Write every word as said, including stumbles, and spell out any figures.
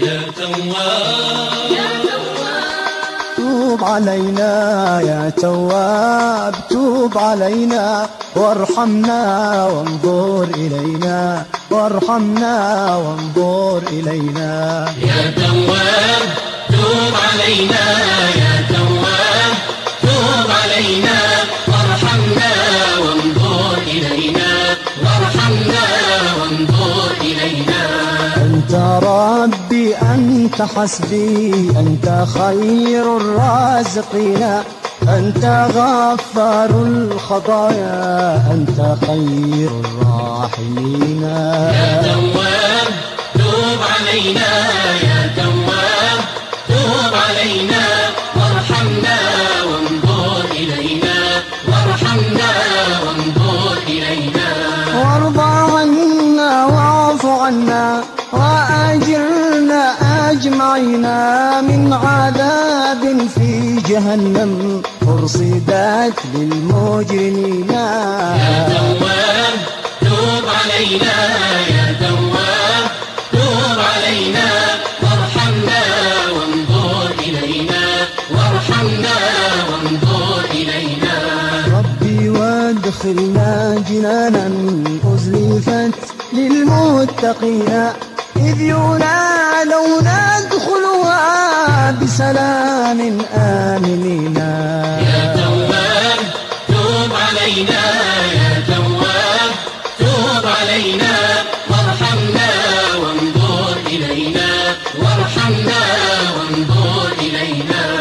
يا تواب يا تواب توب علينا يا تواب توب علينا وارحمنا وانظر إلينا وارحمنا وانظر إلينا يا تواب توب علينا يا تواب توب علينا وارحمنا وانظر إلينا وارحمنا وانظر إلينا أنت ربي أنت حسبي أنت خير الرازقين أنت غفار الخطايا أنت خير الراحمين يا تواب توب علينا يا تواب توب علينا وارحمنا وانظر إلينا وارحمنا وانظر إلينا وارض عنا واعف عنا وأجرنا أجمعنا من عذاب في جهنم أرصدت للمجرمين يا تواب توب علينا يا تواب توب علينا وارحمنا وانظر إلينا وارحمنا وانظر إلينا ربي وادخلنا جنانا أزلفت للمتقين إذ ينادون ادخلوها بسلام آمنين يا تواب توب علينا يا تواب توب علينا وارحمنا وانظر إلينا وارحمنا وانظر إلينا